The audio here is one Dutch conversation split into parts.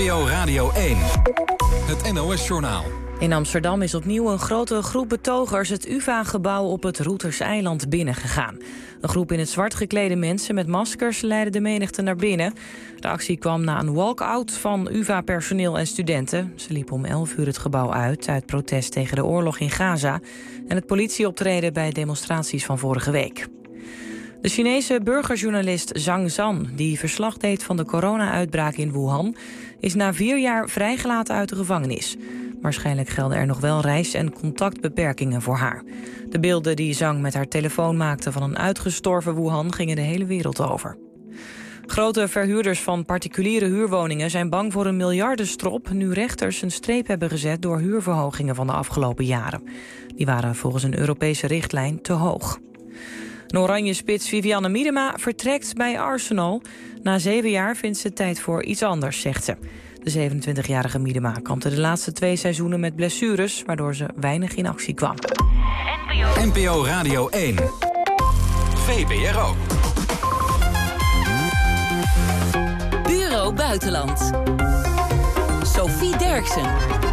NPO Radio 1. Het NOS-journaal. In Amsterdam is opnieuw een grote groep betogers het UvA-gebouw op het Roeterseiland binnengegaan. Een groep in het zwart geklede mensen met maskers leidde de menigte naar binnen. De actie kwam na een walk-out van UvA-personeel en studenten. Ze liepen om 11 uur het gebouw uit protest tegen de oorlog in Gaza en het politieoptreden bij demonstraties van vorige week. De Chinese burgerjournalist Zhang Zhan, die verslag deed van de corona-uitbraak in Wuhan, is na 4 jaar vrijgelaten uit de gevangenis. Waarschijnlijk gelden er nog wel reis- en contactbeperkingen voor haar. De beelden die Zhang met haar telefoon maakte van een uitgestorven Wuhan gingen de hele wereld over. Grote verhuurders van particuliere huurwoningen zijn bang voor een miljardenstrop nu rechters een streep hebben gezet door huurverhogingen van de afgelopen jaren. Die waren volgens een Europese richtlijn te hoog. De oranje spits Vivianne Miedema vertrekt bij Arsenal. Na 7 jaar vindt ze tijd voor iets anders, zegt ze. De 27-jarige Miedema kampte de laatste 2 seizoenen met blessures, waardoor ze weinig in actie kwam. NPO Radio 1. VPRO. Bureau Buitenland. Sophie Derksen.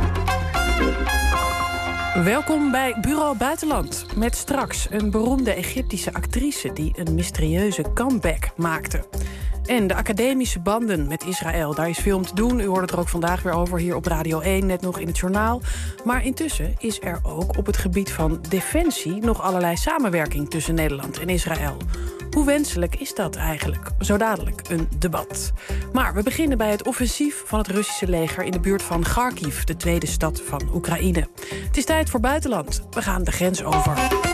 Welkom bij Bureau Buitenland. Met straks een beroemde Egyptische actrice die een mysterieuze comeback maakte. En de academische banden met Israël. Daar is veel om te doen. U hoort het er ook vandaag weer over hier op Radio 1, net nog in het journaal. Maar intussen is er ook op het gebied van defensie nog allerlei samenwerking tussen Nederland en Israël. Hoe wenselijk is dat eigenlijk? Zo dadelijk een debat. Maar we beginnen bij het offensief van het Russische leger in de buurt van Kharkiv, de tweede stad van Oekraïne. Het is tijd voor buitenland. We gaan de grens over.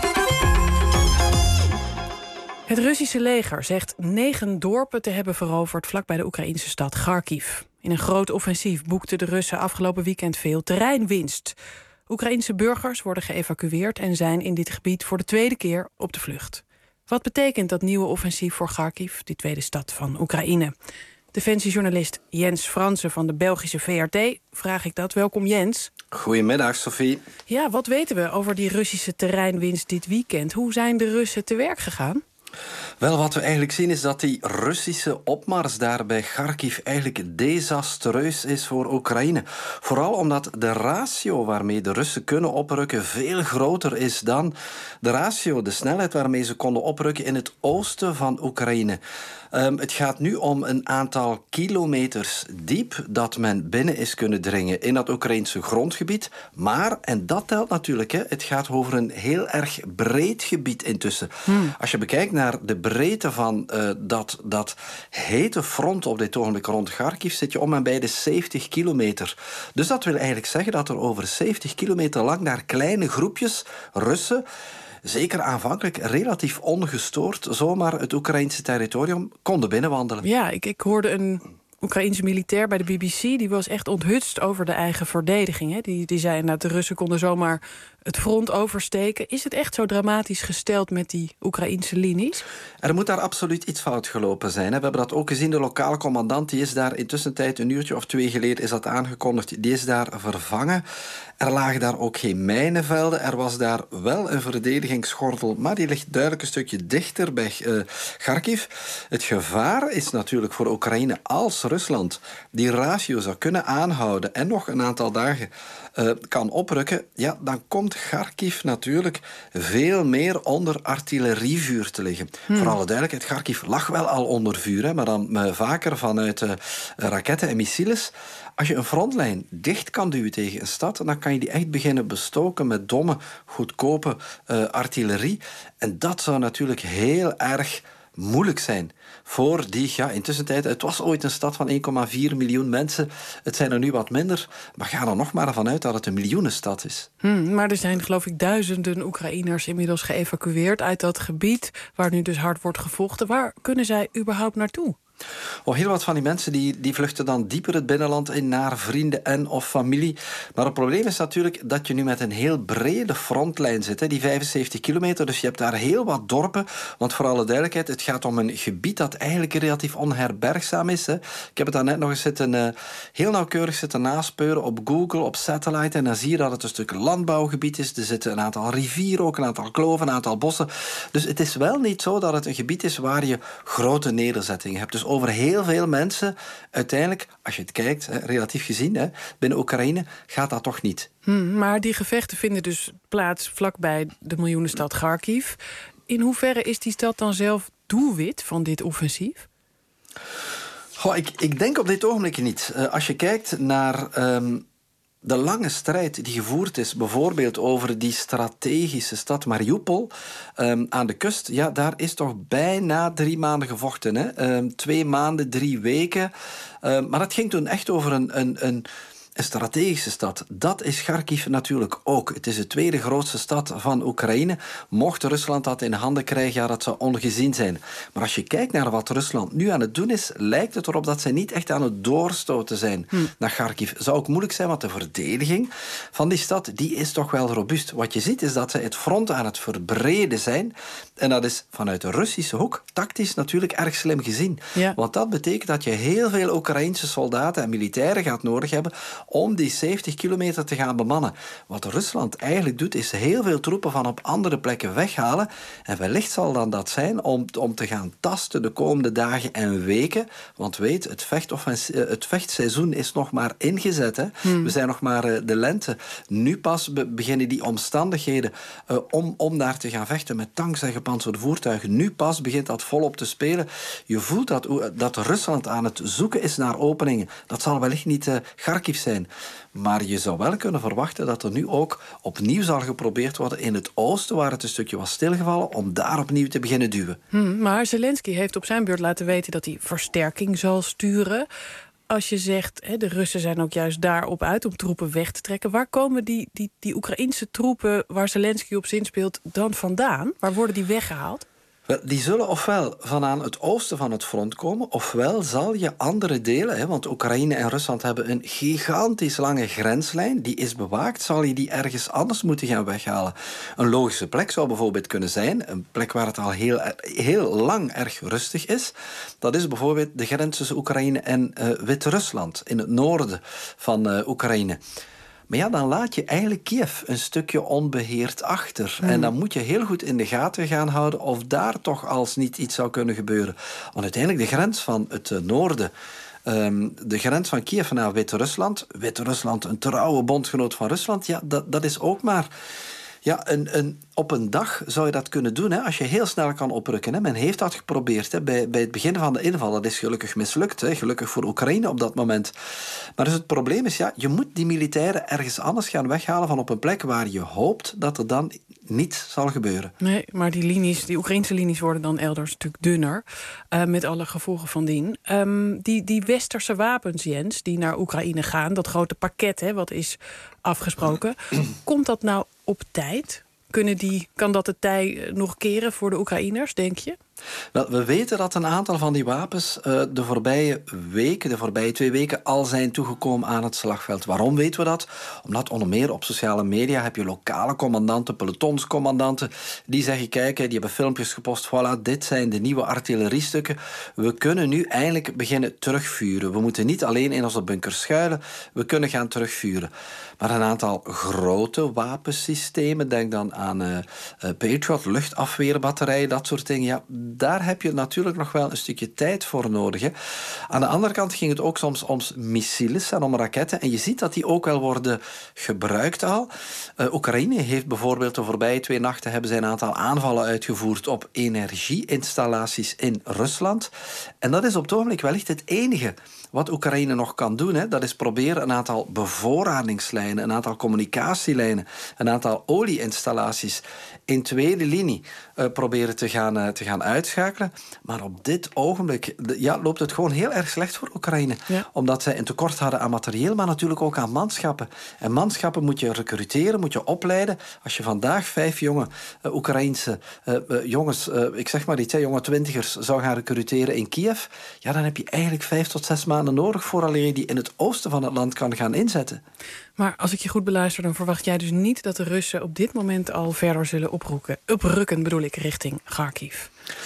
Het Russische leger zegt 9 dorpen te hebben veroverd vlakbij de Oekraïnse stad Kharkiv. In een groot offensief boekten de Russen afgelopen weekend veel terreinwinst. Oekraïnse burgers worden geëvacueerd en zijn in dit gebied voor de 2e keer op de vlucht. Wat betekent dat nieuwe offensief voor Kharkiv, die tweede stad van Oekraïne? Defensiejournalist Jens Fransen van de Belgische VRT vraag ik dat. Welkom Jens. Goedemiddag Sophie. Ja, wat weten we over die Russische terreinwinst dit weekend? Hoe zijn de Russen te werk gegaan? Wel, wat we eigenlijk zien is dat die Russische opmars daar bij Kharkiv eigenlijk desastreus is voor Oekraïne. Vooral omdat de ratio waarmee de Russen kunnen oprukken veel groter is dan de ratio, de snelheid waarmee ze konden oprukken in het oosten van Oekraïne. Het gaat nu om een aantal kilometers diep dat men binnen is kunnen dringen in dat Oekraïnse grondgebied. Maar, en dat telt natuurlijk, het gaat over een heel erg breed gebied intussen. Als je bekijkt naar de breedte van dat hete front op dit ogenblik rond Kharkiv, zit je om en bij de 70 kilometer. Dus dat wil eigenlijk zeggen dat er over 70 kilometer lang naar kleine groepjes Russen, zeker aanvankelijk relatief ongestoord, zomaar het Oekraïnse territorium konden binnenwandelen. Ja, ik hoorde een Oekraïense militair bij de BBC, die was echt onthutst over de eigen verdediging. Hè? Die zei dat de Russen konden zomaar het front oversteken. Is het echt zo dramatisch gesteld met die Oekraïnse linies? Er moet daar absoluut iets fout gelopen zijn. We hebben dat ook gezien. De lokale commandant die is daar intussen tijd, een uurtje of 2 geleden is dat aangekondigd, die is daar vervangen. Er lagen daar ook geen mijnenvelden. Er was daar wel een verdedigingsgordel, maar die ligt duidelijk een stukje dichter bij Kharkiv. Het gevaar is natuurlijk voor Oekraïne als Rusland die ratio zou kunnen aanhouden en nog een aantal dagen kan oprukken, ja, dan komt Kharkiv natuurlijk veel meer onder artillerievuur te liggen. Voor alle duidelijkheid, Kharkiv lag wel al onder vuur, maar dan vaker vanuit raketten en missiles. Als je een frontlijn dicht kan duwen tegen een stad, dan kan je die echt beginnen bestoken met domme, goedkope artillerie. En dat zou natuurlijk heel erg moeilijk zijn voor die, intussen tijd, het was ooit een stad van 1,4 miljoen mensen. Het zijn er nu wat minder, maar ga er nog maar van uit dat het een miljoenenstad is. Maar er zijn, geloof ik, duizenden Oekraïners inmiddels geëvacueerd uit dat gebied waar nu dus hard wordt gevochten. Waar kunnen zij überhaupt naartoe? Heel wat van die mensen die vluchten dan dieper het binnenland in naar vrienden en of familie. Maar het probleem is natuurlijk dat je nu met een heel brede frontlijn zit, die 75 kilometer. Dus je hebt daar heel wat dorpen. Want voor alle duidelijkheid, het gaat om een gebied dat eigenlijk relatief onherbergzaam is. Ik heb het daarnet nog eens heel nauwkeurig zitten naspeuren op Google, op satellite. En dan zie je dat het een stuk landbouwgebied is. Er zitten een aantal rivieren, ook een aantal kloven, een aantal bossen. Dus het is wel niet zo dat het een gebied is waar je grote nederzettingen hebt. Dus Dus over heel veel mensen, uiteindelijk, als je het kijkt, relatief gezien, binnen Oekraïne, gaat dat toch niet. Maar die gevechten vinden dus plaats vlakbij de miljoenenstad Kharkiv. In hoeverre is die stad dan zelf doelwit van dit offensief? Ik denk op dit ogenblik niet. Als je kijkt naar de lange strijd die gevoerd is, bijvoorbeeld over die strategische stad Mariupol aan de kust, ja, daar is toch bijna 3 maanden gevochten. Hè? 2 maanden, 3 weken. Maar het ging toen echt over een strategische stad. Dat is Kharkiv natuurlijk ook. Het is de tweede grootste stad van Oekraïne. Mocht Rusland dat in handen krijgen, ja, dat zou ongezien zijn. Maar als je kijkt naar wat Rusland nu aan het doen is, lijkt het erop dat ze niet echt aan het doorstoten zijn naar Kharkiv. Zou ook moeilijk zijn, want de verdediging van die stad, die is toch wel robuust. Wat je ziet is dat ze het front aan het verbreden zijn. En dat is vanuit de Russische hoek tactisch natuurlijk erg slim gezien. Ja. Want dat betekent dat je heel veel Oekraïnse soldaten en militairen gaat nodig hebben om die 70 kilometer te gaan bemannen. Wat Rusland eigenlijk doet, is heel veel troepen van op andere plekken weghalen. En wellicht zal dan dat zijn om te gaan tasten de komende dagen en weken. Want weet, het vechtseizoen is nog maar ingezet. Hè? We zijn nog maar de lente. Nu pas beginnen die omstandigheden om daar te gaan vechten met tanks en gepantserde voertuigen. Nu pas begint dat volop te spelen. Je voelt dat Rusland aan het zoeken is naar openingen. Dat zal wellicht niet Kharkiv zijn. Maar je zou wel kunnen verwachten dat er nu ook opnieuw zal geprobeerd worden in het oosten, waar het een stukje was stilgevallen, om daar opnieuw te beginnen duwen. Maar Zelensky heeft op zijn beurt laten weten dat hij versterking zal sturen. Als je zegt, de Russen zijn ook juist daarop uit om troepen weg te trekken. Waar komen die Oekraïnse troepen waar Zelensky op zinspeelt dan vandaan? Waar worden die weggehaald? Wel, die zullen ofwel vanaan het oosten van het front komen, ofwel zal je andere delen, want Oekraïne en Rusland hebben een gigantisch lange grenslijn, die is bewaakt, zal je die ergens anders moeten gaan weghalen. Een logische plek zou bijvoorbeeld kunnen zijn, een plek waar het al heel lang erg rustig is. Dat is bijvoorbeeld de grens tussen Oekraïne en Wit-Rusland, in het noorden van Oekraïne. Maar ja, dan laat je eigenlijk Kiev een stukje onbeheerd achter. En dan moet je heel goed in de gaten gaan houden of daar toch als niet iets zou kunnen gebeuren. Want uiteindelijk de grens van het noorden, de grens van Kiev naar Wit-Rusland, Wit-Rusland een trouwe bondgenoot van Rusland, ja, dat is ook maar... Ja, op een dag zou je dat kunnen doen, als je heel snel kan oprukken. Hè. Men heeft dat geprobeerd bij het begin van de inval. Dat is gelukkig mislukt, gelukkig voor Oekraïne op dat moment. Maar dus het probleem is, je moet die militairen ergens anders gaan weghalen van op een plek waar je hoopt dat er dan niets zal gebeuren. Nee, maar die Oekraïnse linies worden dan elders natuurlijk dunner. Met alle gevolgen van dien. Die westerse wapens, Jens, die naar Oekraïne gaan, dat grote pakket wat is afgesproken, komt dat nou op tijd? Kan dat de tij nog keren voor de Oekraïners, denk je? Wel, we weten dat een aantal van die wapens de voorbije 2 weken al zijn toegekomen aan het slagveld. Waarom weten we dat? Omdat onder meer op sociale media heb je lokale commandanten, pelotonscommandanten, die zeggen, kijk, die hebben filmpjes gepost, voilà, dit zijn de nieuwe artilleriestukken. We kunnen nu eindelijk beginnen terugvuren. We moeten niet alleen in onze bunkers schuilen, we kunnen gaan terugvuren. Maar een aantal grote wapensystemen, denk dan aan Patriot, luchtafweerbatterijen, dat soort dingen, ja, daar heb je natuurlijk nog wel een stukje tijd voor nodig. Hè. Aan de andere kant ging het ook soms om missiles en om raketten. En je ziet dat die ook wel worden gebruikt al. Oekraïne heeft bijvoorbeeld de voorbije 2 nachten hebben zij een aantal aanvallen uitgevoerd op energieinstallaties in Rusland. En dat is op het ogenblik wellicht het enige wat Oekraïne nog kan doen. Hè. Dat is proberen een aantal bevoorradingslijnen, een aantal communicatielijnen, een aantal olieinstallaties in tweede linie proberen te gaan uitschakelen. Maar op dit ogenblik loopt het gewoon heel erg slecht voor Oekraïne. Ja. Omdat zij een tekort hadden aan materieel, maar natuurlijk ook aan manschappen. En manschappen moet je recruteren, moet je opleiden. Als je vandaag 5 jonge Oekraïense jongens, ik zeg maar iets, jonge 20ers, zou gaan recruteren in Kiev, ja, dan heb je eigenlijk 5 tot 6 maanden nodig vooraleer je die in het oosten van het land kan gaan inzetten. Maar als ik je goed beluister, dan verwacht jij dus niet dat de Russen op dit moment al verder zullen oprukken richting Kharkiv?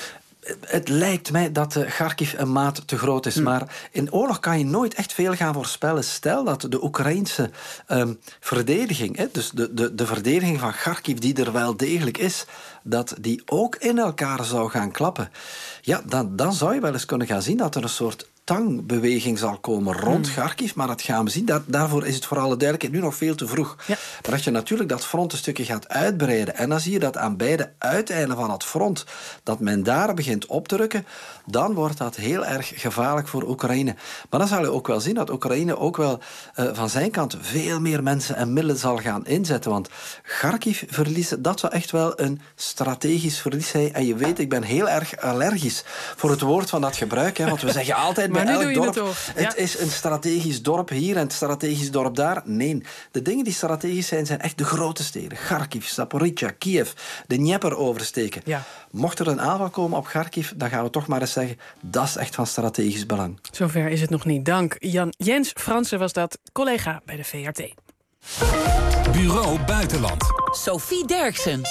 Het lijkt mij dat Kharkiv een maat te groot is. Maar in oorlog kan je nooit echt veel gaan voorspellen. Stel dat de Oekraïnse verdediging, dus de verdediging van Kharkiv die er wel degelijk is, dat die ook in elkaar zou gaan klappen. Ja, dan zou je wel eens kunnen gaan zien dat er een soort tangbeweging zal komen rond Kharkiv, maar dat gaan we zien. Daarvoor is het voor alle duidelijkheid nu nog veel te vroeg. Ja. Maar als je natuurlijk dat front een stukje gaat uitbreiden en dan zie je dat aan beide uiteinden van het front dat men daar begint op te rukken, dan wordt dat heel erg gevaarlijk voor Oekraïne. Maar dan zal je ook wel zien dat Oekraïne ook wel van zijn kant veel meer mensen en middelen zal gaan inzetten. Want Kharkiv verliezen, dat zou echt wel een strategisch verlies zijn. En je weet, ik ben heel erg allergisch voor het woord van dat gebruik. Hè, want we zeggen altijd bij elk dorp, het is een strategisch dorp hier en een strategisch dorp daar. Nee, de dingen die strategisch zijn echt de grote steden. Kharkiv, Zaporizhzhia, Kiev, de Dnieper oversteken. Ja. Mocht er een aanval komen op Kharkiv, dan gaan we toch maar eens zeggen, dat is echt van strategisch belang. Zover is het nog niet. Dank. Jens Fransen was dat, collega bij de VRT. Bureau Buitenland. Sophie Derksen.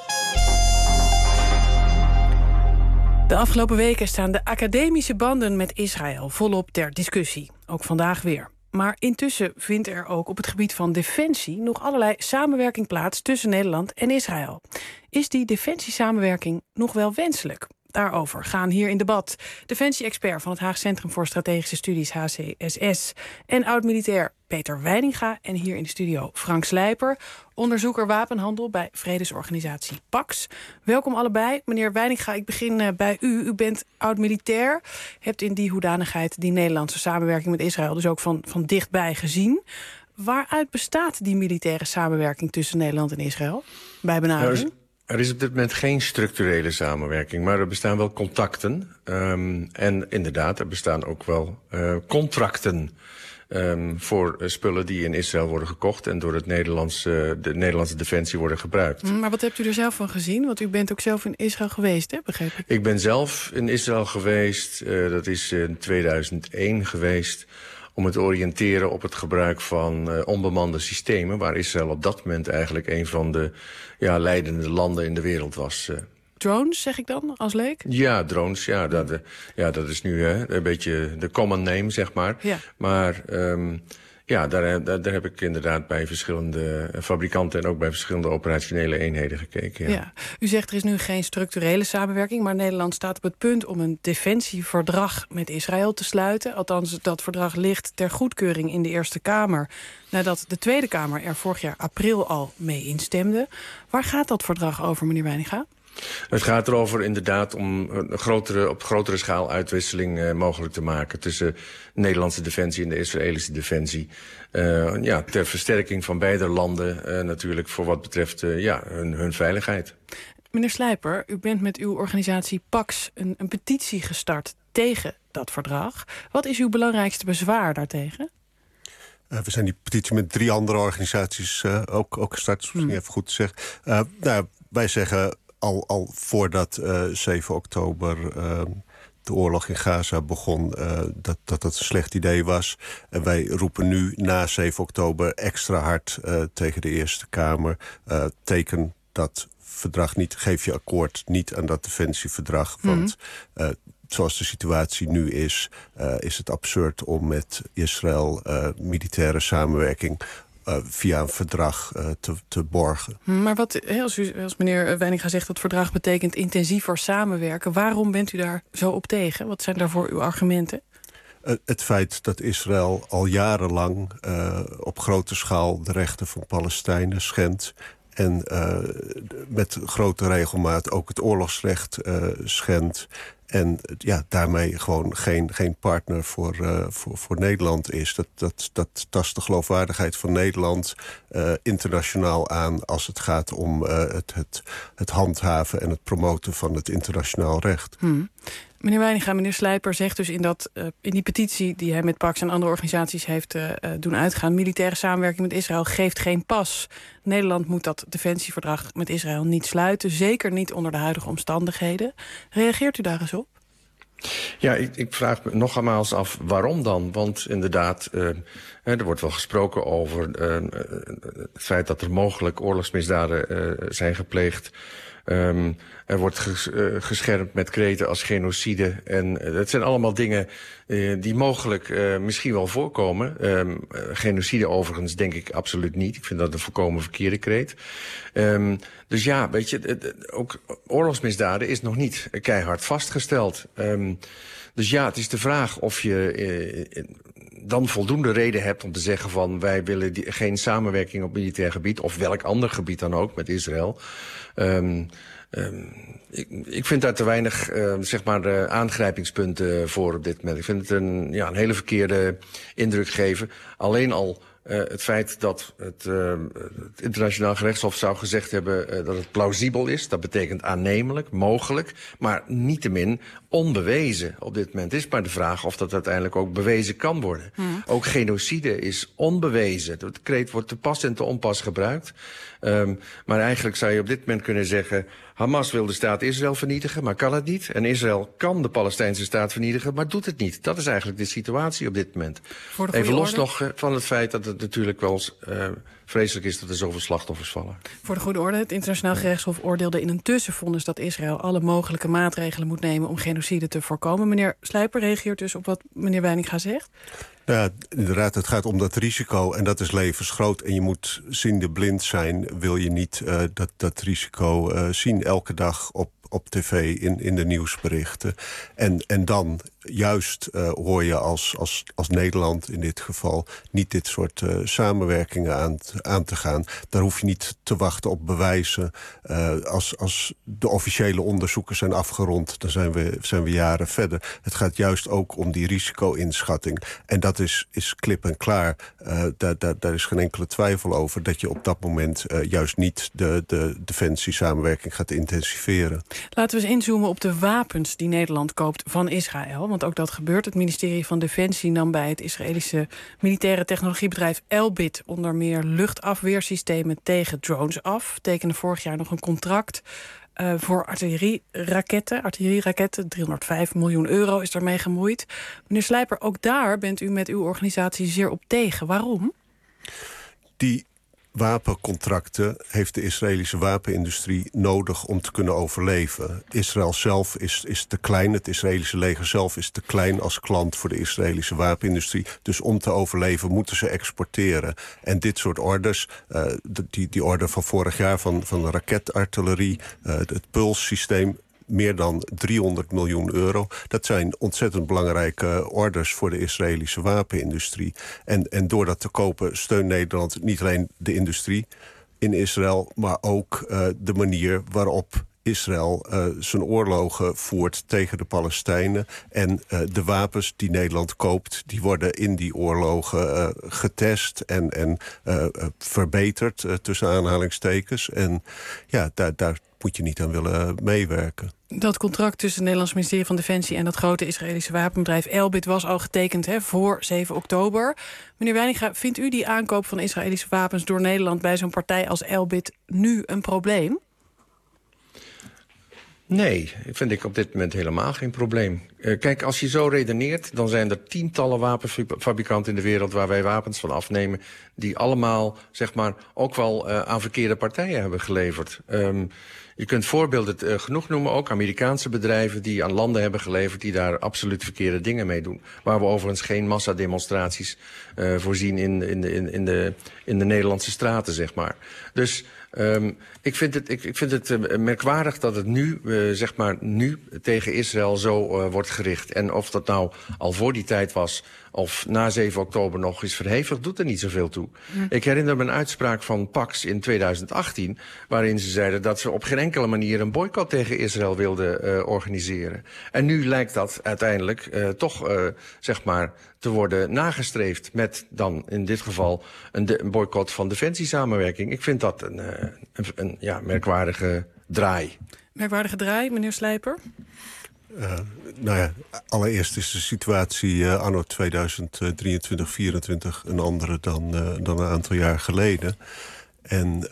De afgelopen weken staan de academische banden met Israël volop ter discussie. Ook vandaag weer. Maar intussen vindt er ook op het gebied van defensie nog allerlei samenwerking plaats tussen Nederland en Israël. Is die defensiesamenwerking nog wel wenselijk? Daarover gaan hier in debat defensie-expert van het Haag Centrum voor Strategische Studies HCSS en oud-militair Peter Weininga en hier in de studio Frank Slijper, onderzoeker wapenhandel bij vredesorganisatie PAX. Welkom allebei. Meneer Weininga, ik begin bij u. U bent oud-militair, hebt in die hoedanigheid die Nederlandse samenwerking met Israël dus ook van dichtbij gezien. Waaruit bestaat die militaire samenwerking tussen Nederland en Israël bij benadering? Er is op dit moment geen structurele samenwerking, maar er bestaan wel contacten. En inderdaad, er bestaan ook wel contracten voor spullen die in Israël worden gekocht en door de Nederlandse defensie worden gebruikt. Maar wat hebt u er zelf van gezien? Want u bent ook zelf in Israël geweest, hè, begreep ik? Ik ben zelf in Israël geweest. Dat is in 2001 geweest. Om het te oriënteren op het gebruik van onbemande systemen, waar Israël op dat moment eigenlijk een van de leidende landen in de wereld was. Drones, zeg ik dan, als leek? Ja, drones, dat is nu een beetje de common name, zeg maar. Ja. Maar daar heb ik inderdaad bij verschillende fabrikanten en ook bij verschillende operationele eenheden gekeken. Ja. U zegt er is nu geen structurele samenwerking, maar Nederland staat op het punt om een defensieverdrag met Israël te sluiten. Althans, dat verdrag ligt ter goedkeuring in de Eerste Kamer, nadat de Tweede Kamer er vorig jaar april al mee instemde. Waar gaat dat verdrag over, meneer Weininga? Het gaat erover inderdaad om op grotere schaal uitwisseling mogelijk te maken tussen de Nederlandse defensie en de Israëlische defensie. Ter versterking van beide landen natuurlijk voor wat betreft hun veiligheid. Meneer Slijper, u bent met uw organisatie PAX een petitie gestart tegen dat verdrag. Wat is uw belangrijkste bezwaar daartegen? We zijn die petitie met 3 andere organisaties ook gestart, dat is misschien even goed te zeggen. Wij zeggen al voordat 7 oktober de oorlog in Gaza begon, dat een slecht idee was. En wij roepen nu na 7 oktober extra hard tegen de Eerste Kamer. Teken dat verdrag niet, geef je akkoord niet aan dat defensieverdrag. Want zoals de situatie nu is het absurd om met Israël militaire samenwerking via een verdrag te borgen. Maar als meneer Weininga zegt dat verdrag betekent intensiever samenwerken, waarom bent u daar zo op tegen? Wat zijn daarvoor uw argumenten? Het feit dat Israël al jarenlang op grote schaal de rechten van Palestijnen schendt en met grote regelmaat ook het oorlogsrecht schendt. En daarmee gewoon geen partner voor Nederland is. Dat tast de geloofwaardigheid van Nederland internationaal aan als het gaat om het handhaven en het promoten van het internationaal recht. Meneer Weininga, meneer Slijper zegt dus in die petitie die hij met PAX en andere organisaties heeft doen uitgaan, militaire samenwerking met Israël geeft geen pas. Nederland moet dat defensieverdrag met Israël niet sluiten, zeker niet onder de huidige omstandigheden. Reageert u daar eens op? Ja, ik vraag me nogmaals af waarom dan. Want inderdaad, er wordt wel gesproken over het feit dat er mogelijk oorlogsmisdaden zijn gepleegd Er wordt geschermd met kreten als genocide. En dat zijn allemaal dingen die mogelijk misschien wel voorkomen. Genocide overigens denk ik absoluut niet. Ik vind dat een volkomen verkeerde kreet. Dus ja, weet je, ook oorlogsmisdaden is nog niet keihard vastgesteld. Dus ja, het is de vraag of je dan voldoende reden hebt om te zeggen van wij willen geen samenwerking op militair gebied of welk ander gebied dan ook met Israël. Ik vind daar te weinig aangrijpingspunten voor op dit moment. Ik vind het een hele verkeerde indruk geven. Alleen al het feit dat het internationaal gerechtshof zou gezegd hebben dat het plausibel is. Dat betekent aannemelijk, mogelijk, maar niettemin onbewezen op dit moment. Is maar de vraag of dat uiteindelijk ook bewezen kan worden. Ook genocide is onbewezen. De kreet wordt te pas en te onpas gebruikt. Maar eigenlijk zou je op dit moment kunnen zeggen, Hamas wil de staat Israël vernietigen, maar kan het niet. En Israël kan de Palestijnse staat vernietigen, maar doet het niet. Dat is eigenlijk de situatie op dit moment. Even los nog van het feit dat het natuurlijk wel eens vreselijk is dat er zoveel slachtoffers vallen. Voor de goede orde, het internationaal gerechtshof oordeelde in een tussenvonnis dat Israël alle mogelijke maatregelen moet nemen om genocide te voorkomen. Meneer Sluiper reageert dus op wat meneer Wijninga zegt. Ja, inderdaad, het gaat om dat risico en dat is levensgroot. En je moet ziende blind zijn, wil je niet dat risico zien elke dag op tv in de nieuwsberichten. En dan juist hoor je als Nederland in dit geval niet dit soort samenwerkingen aan te gaan. Daar hoef je niet te wachten op bewijzen. Als de officiële onderzoeken zijn afgerond, dan zijn we jaren verder. Het gaat juist ook om die risico-inschatting. En dat is klip en klaar. Daar is geen enkele twijfel over dat je op dat moment juist niet de defensiesamenwerking gaat intensiveren. Laten we eens inzoomen op de wapens die Nederland koopt van Israël. Want ook dat gebeurt. Het ministerie van Defensie nam bij het Israëlische militaire technologiebedrijf Elbit onder meer luchtafweersystemen tegen drones af. Tekende vorig jaar nog een contract voor artillerieraketten. 305 miljoen euro is daarmee gemoeid. Meneer Slijper, ook daar bent u met uw organisatie zeer op tegen. Waarom? Die wapencontracten heeft de Israëlische wapenindustrie nodig om te kunnen overleven. Israël zelf is te klein, het Israëlische leger zelf is te klein als klant voor de Israëlische wapenindustrie. Dus om te overleven moeten ze exporteren. En dit soort orders, die order van vorig jaar van de raketartillerie, het Pulse-systeem, meer dan 300 miljoen euro. Dat zijn ontzettend belangrijke orders voor de Israëlische wapenindustrie. En door dat te kopen steunt Nederland niet alleen de industrie in Israël, maar ook de manier waarop Israël zijn oorlogen voert tegen de Palestijnen. En de wapens die Nederland koopt, die worden in die oorlogen getest en verbeterd, tussen aanhalingstekens. En ja, daar moet je niet aan willen meewerken. Dat contract tussen het Nederlands ministerie van Defensie en dat grote Israëlische wapenbedrijf Elbit was al getekend voor 7 oktober. Meneer Wijninga, vindt u die aankoop van Israëlische wapens door Nederland bij zo'n partij als Elbit nu een probleem? Nee, vind ik op dit moment helemaal geen probleem. Kijk, als je zo redeneert, dan zijn er tientallen wapenfabrikanten in de wereld waar wij wapens van afnemen, die allemaal, zeg maar, ook wel aan verkeerde partijen hebben geleverd. Je kunt voorbeelden genoeg noemen, ook Amerikaanse bedrijven die aan landen hebben geleverd die daar absoluut verkeerde dingen mee doen. Waar we overigens geen massademonstraties voorzien in de Nederlandse straten, zeg maar. Dus ik vind het merkwaardig dat het nu, nu tegen Israël zo wordt gericht. En of dat nou al voor die tijd was of na 7 oktober nog is verhevigd, doet er niet zoveel toe. Ik herinner me een uitspraak van Pax in 2018... waarin ze zeiden dat ze op geen enkele manier een boycott tegen Israël wilden organiseren. En nu lijkt dat uiteindelijk toch te worden nagestreefd met dan in dit geval een boycott van defensiesamenwerking. Ik vind dat een merkwaardige draai. Merkwaardige draai, meneer Slijper? Allereerst is de situatie anno 2023, 2024 een andere dan een aantal jaar geleden. En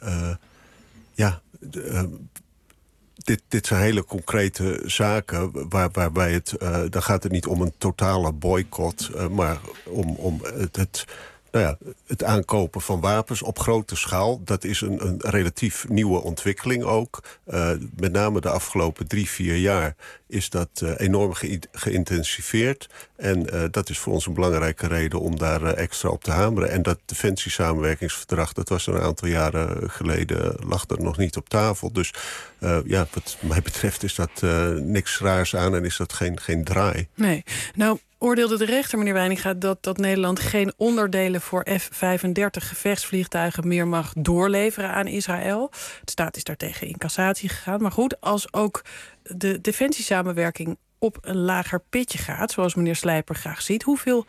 dit zijn hele concrete zaken waarbij dan gaat het niet om een totale boycott, maar om het het aankopen van wapens op grote schaal, dat is een relatief nieuwe ontwikkeling ook. Met name de afgelopen 3-4 jaar is dat enorm geïntensiveerd. En dat is voor ons een belangrijke reden om daar extra op te hameren. En dat defensiesamenwerkingsverdrag, dat was een aantal jaren geleden, lag er nog niet op tafel. Dus wat mij betreft is dat niks raars aan en is dat geen draai. Nee, nou oordeelde de rechter, meneer Weininga, dat Nederland geen onderdelen voor F-35 gevechtsvliegtuigen meer mag doorleveren aan Israël. De staat is daartegen in cassatie gegaan. Maar goed, als ook de defensiesamenwerking op een lager pitje gaat, zoals meneer Slijper graag ziet, hoeveel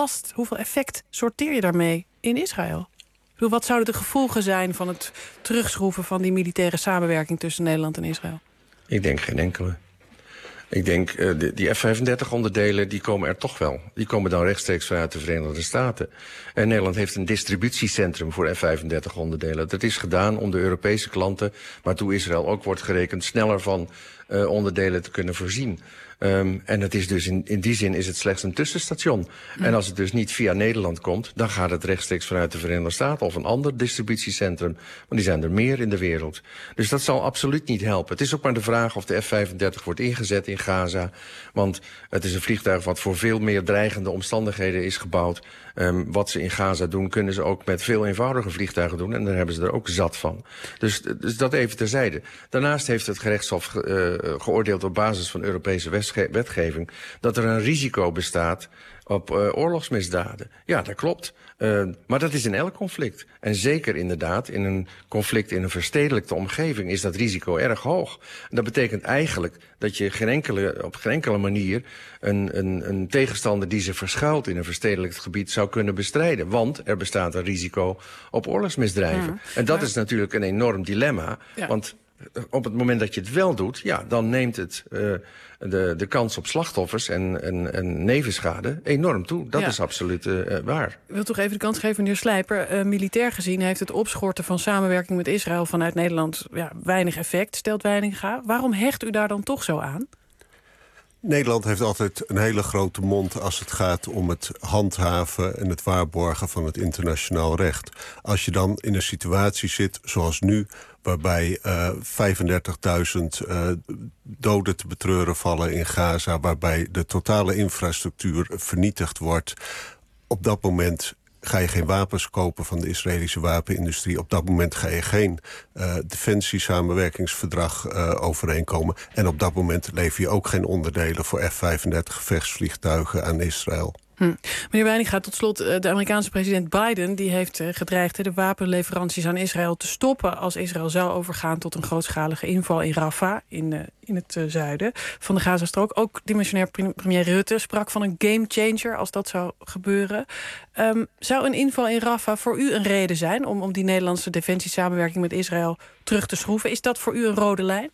effect sorteer je daarmee in Israël? Wat zouden de gevolgen zijn van het terugschroeven van die militaire samenwerking tussen Nederland en Israël? Ik denk geen enkele. Ik denk, die F-35-onderdelen, die komen er toch wel. Die komen dan rechtstreeks vanuit de Verenigde Staten. En Nederland heeft een distributiecentrum voor F-35-onderdelen. Dat is gedaan om de Europese klanten, waartoe Israël ook wordt gerekend, sneller van onderdelen te kunnen voorzien. En het is dus in die zin is het slechts een tussenstation. En als het dus niet via Nederland komt, dan gaat het rechtstreeks vanuit de Verenigde Staten of een ander distributiecentrum. Want die zijn er meer in de wereld. Dus dat zal absoluut niet helpen. Het is ook maar de vraag of de F-35 wordt ingezet in Gaza. Want het is een vliegtuig wat voor veel meer dreigende omstandigheden is gebouwd. Wat ze in Gaza doen, kunnen ze ook met veel eenvoudiger vliegtuigen doen. En daar hebben ze er ook zat van. Dus dat even terzijde. Daarnaast heeft het gerechtshof geoordeeld op basis van Europese wetgeving dat er een risico bestaat op oorlogsmisdaden. Ja, dat klopt. Maar dat is in elk conflict. En zeker inderdaad in een conflict in een verstedelijkte omgeving is dat risico erg hoog. En dat betekent eigenlijk dat je op geen enkele manier een tegenstander die zich verschuilt in een verstedelijkt gebied zou kunnen bestrijden. Want er bestaat een risico op oorlogsmisdrijven. En dat is natuurlijk een enorm dilemma. Ja. Want op het moment dat je het wel doet, ja, dan neemt het de kans op slachtoffers en nevenschade enorm toe. Dat is absoluut waar. Ik wil toch even de kans geven, meneer Slijper. Militair gezien heeft het opschorten van samenwerking met Israël vanuit Nederland weinig effect, stelt Weininga. Waarom hecht u daar dan toch zo aan? Nederland heeft altijd een hele grote mond als het gaat om het handhaven en het waarborgen van het internationaal recht. Als je dan in een situatie zit zoals nu, waarbij 35.000 doden te betreuren vallen in Gaza, waarbij de totale infrastructuur vernietigd wordt, op dat moment ga je geen wapens kopen van de Israëlische wapenindustrie. Op dat moment ga je geen defensiesamenwerkingsverdrag overeenkomen. En op dat moment lever je ook geen onderdelen voor F-35 gevechtsvliegtuigen aan Israël. Meneer Weininga, tot slot, de Amerikaanse president Biden die heeft gedreigd de wapenleveranties aan Israël te stoppen als Israël zou overgaan tot een grootschalige inval in Rafah, in het zuiden van de Gazastrook. Ook dimissionair premier Rutte sprak van een game changer als dat zou gebeuren. Zou een inval in Rafah voor u een reden zijn om die Nederlandse defensiesamenwerking met Israël terug te schroeven? Is dat voor u een rode lijn?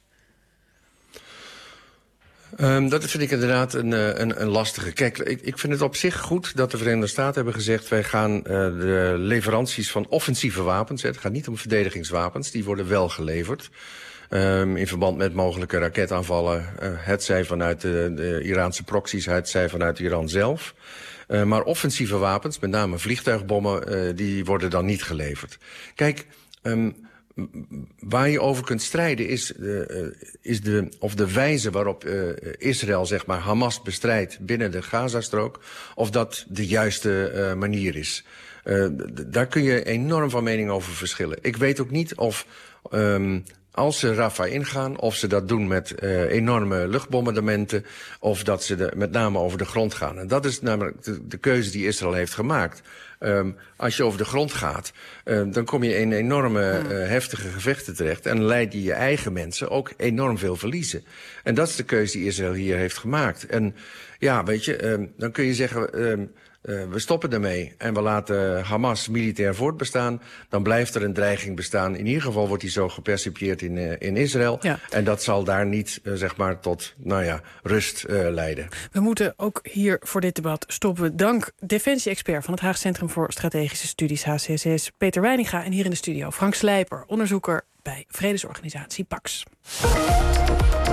Dat vind ik inderdaad een lastige. Kijk, ik vind het op zich goed dat de Verenigde Staten hebben gezegd, wij gaan de leveranties van offensieve wapens, het gaat niet om verdedigingswapens, die worden wel geleverd. In verband met mogelijke raketaanvallen, hetzij vanuit de Iraanse proxies, hetzij vanuit Iran zelf. Maar offensieve wapens, met name vliegtuigbommen, die worden dan niet geleverd. Kijk, waar je over kunt strijden is de wijze waarop Israël, zeg maar, Hamas bestrijdt binnen de Gazastrook, of dat de juiste manier is. Daar kun je enorm van mening over verschillen. Ik weet ook niet of als ze Rafah ingaan, of ze dat doen met enorme luchtbombardementen, of dat ze met name over de grond gaan. En dat is namelijk de keuze die Israël heeft gemaakt. Als je over de grond gaat, dan kom je in enorme heftige gevechten terecht. En leid je eigen mensen ook enorm veel verliezen. En dat is de keuze die Israël hier heeft gemaakt. En ja, weet je, dan kun je zeggen, we stoppen ermee en we laten Hamas militair voortbestaan. Dan blijft er een dreiging bestaan. In ieder geval wordt die zo gepercipieerd in Israël. Ja. En dat zal daar niet, zeg maar, tot rust leiden. We moeten ook hier voor dit debat stoppen. Dank defensie-expert van het Haag Centrum voor Strategische Studies, HCSS, Peter Weininga. En hier in de studio Frank Slijper, onderzoeker bij vredesorganisatie PAX.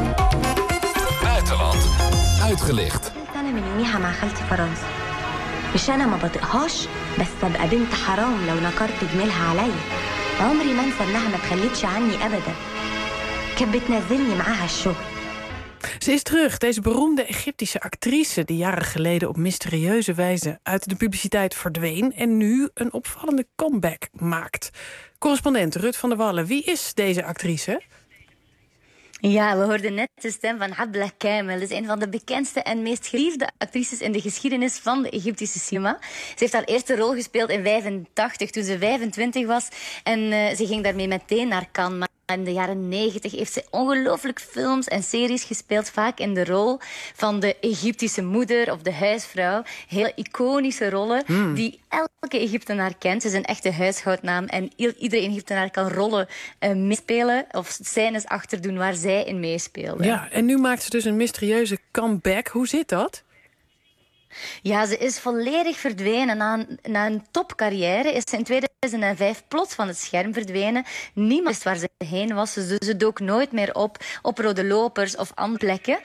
Buitenland uitgelicht. مش أنا ما بطيقهاش بس أبقى بنت حرام لو نكرت جميلها عليا. عمري ما انسى إنها ما تخليتش عني أبدا. كانت بتنزلني معاها الشغل. Ze is terug, deze beroemde Egyptische actrice die jaren geleden op mysterieuze wijze uit de publiciteit verdween en nu een opvallende comeback maakt. Correspondent Rut van der Wallen, wie is deze actrice? Ja, we hoorden net de stem van Abla Kamel. Dat is een van de bekendste en meest geliefde actrices in de geschiedenis van de Egyptische cinema. Ze heeft haar eerste rol gespeeld in 1985, toen ze 25 was. En ze ging daarmee meteen naar Cannes. Maar in de jaren 90 heeft ze ongelooflijk films en series gespeeld. Vaak in de rol van de Egyptische moeder of de huisvrouw. Heel iconische rollen die elke Egyptenaar kent. Ze is een echte huishoudnaam. En iedere Egyptenaar kan rollen meespelen of scènes achterdoen waar zij in meespeelde. Ja, en nu maakt ze dus een mysterieuze comeback. Hoe zit dat? Ja, ze is volledig verdwenen. Na een topcarrière is ze in 2005 plots van het scherm verdwenen. Niemand wist waar ze heen was. Ze dook nooit meer op rode lopers of andere plekken.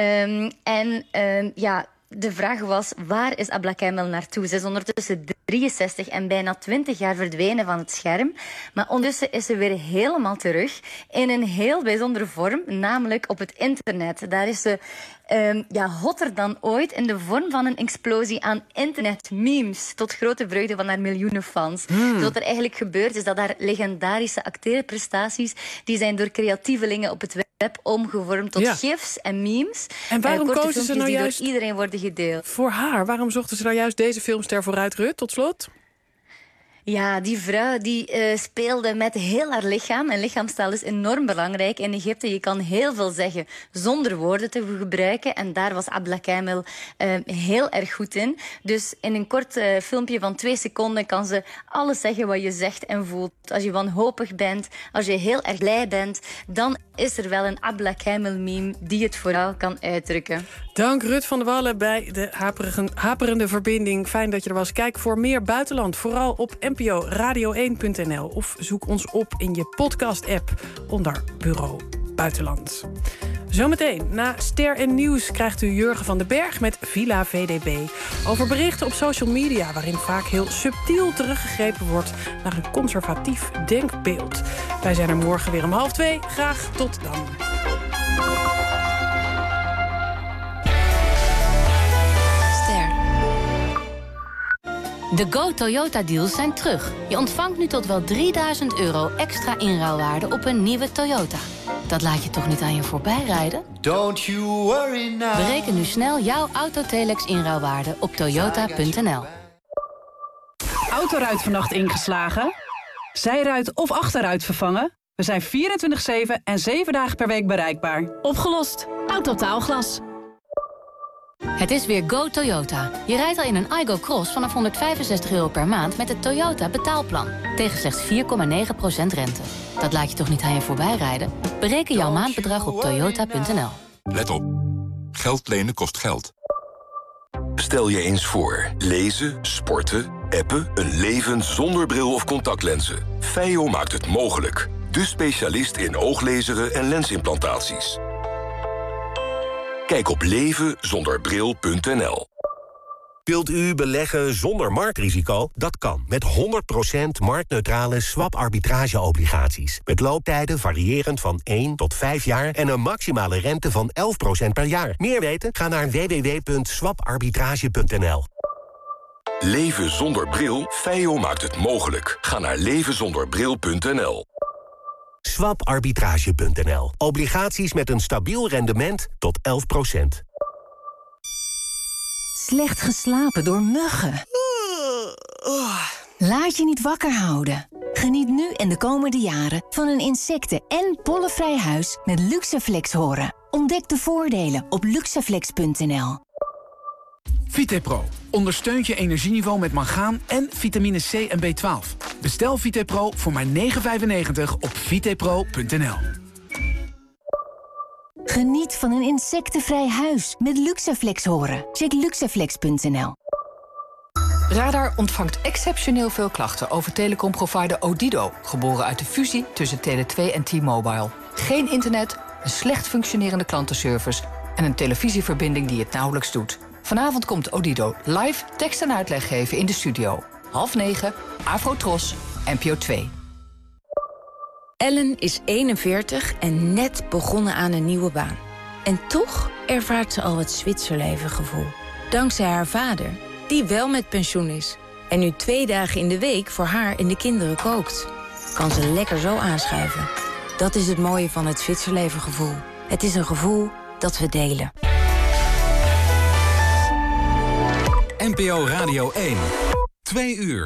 De vraag was, waar is Abla Kamel naartoe? Ze is ondertussen 63 en bijna 20 jaar verdwenen van het scherm. Maar ondertussen is ze weer helemaal terug in een heel bijzondere vorm, namelijk op het internet. Daar is ze hotter dan ooit in de vorm van een explosie aan internetmemes, tot grote vreugde van haar miljoenen fans. Dus wat er eigenlijk gebeurt is dat haar legendarische acteerprestaties, die zijn door creatievelingen op het web omgevormd tot gifs en memes. En waarom kozen ze nou die juist door iedereen worden gedeeld? Voor haar? Waarom zochten ze nou juist deze filmster vooruit, Rut, tot slot? Ja, die vrouw die speelde met heel haar lichaam. En lichaamstaal is enorm belangrijk in Egypte. Je kan heel veel zeggen zonder woorden te gebruiken. En daar was Abla Kamel heel erg goed in. Dus in een kort filmpje van 2 seconden kan ze alles zeggen wat je zegt en voelt. Als je wanhopig bent, als je heel erg blij bent, dan is er wel een Abla Kamel meme die het voor jou kan uitdrukken. Dank Rut van der Wallen bij de haperende verbinding. Fijn dat je er was. Kijk voor meer buitenland, vooral op NPORadio1.nl of zoek ons op in je podcast-app onder Bureau Buitenland. Zometeen, na Ster en Nieuws krijgt u Jurgen van den Berg met Villa VDB. Over berichten op social media waarin vaak heel subtiel teruggegrepen wordt naar een conservatief denkbeeld. Wij zijn er morgen weer om 13:30. Graag tot dan. De Go Toyota deals zijn terug. Je ontvangt nu tot wel €3000 extra inruilwaarde op een nieuwe Toyota. Dat laat je toch niet aan je voorbij rijden? Don't you worry now. Bereken nu snel jouw Autotelex inruilwaarde op toyota.nl. Autoruit vannacht ingeslagen? Zijruit of achteruit vervangen? We zijn 24/7 en 7 dagen per week bereikbaar. Opgelost. Autotaalglas. Het is weer Go Toyota. Je rijdt al in een Aygo Cross vanaf €165 per maand met het Toyota betaalplan. Tegen slechts 4,9% rente. Dat laat je toch niet aan je voorbij rijden? Bereken jouw maandbedrag op toyota.nl. Let op. Geld lenen kost geld. Stel je eens voor. Lezen, sporten, appen, een leven zonder bril of contactlenzen. Feio maakt het mogelijk. De specialist in ooglezeren en lensimplantaties. Kijk op levenzonderbril.nl. Wilt u beleggen zonder marktrisico? Dat kan met 100% marktneutrale swap-arbitrage-obligaties. Met looptijden variërend van 1 tot 5 jaar en een maximale rente van 11% per jaar. Meer weten? Ga naar www.swaparbitrage.nl. Leven zonder bril? Feio maakt het mogelijk. Ga naar levenzonderbril.nl. Swaparbitrage.nl. Obligaties met een stabiel rendement tot 11%. Slecht geslapen door muggen. Laat je niet wakker houden. Geniet nu en de komende jaren van een insecten- en pollenvrij huis met Luxaflex Horen. Ontdek de voordelen op luxaflex.nl. Vitepro ondersteunt je energieniveau met mangaan en vitamine C en B12. Bestel Vitepro voor maar €9,95 op vitepro.nl. Geniet van een insectenvrij huis met Luxaflex Horen. Check luxaflex.nl. Radar ontvangt exceptioneel veel klachten over telecomprovider Odido, geboren uit de fusie tussen Tele2 en T-Mobile. Geen internet, een slecht functionerende klantenservice en een televisieverbinding die het nauwelijks doet. Vanavond komt Odido live tekst en uitleg geven in de studio. 20:30, Afrotros, NPO 2. Ellen is 41 en net begonnen aan een nieuwe baan. En toch ervaart ze al het Zwitserleven-gevoel. Dankzij haar vader, die wel met pensioen is. En nu 2 dagen in de week voor haar en de kinderen kookt. Kan ze lekker zo aanschuiven. Dat is het mooie van het Zwitserleven-gevoel. Het is een gevoel dat we delen. NPO Radio 1. 2 uur.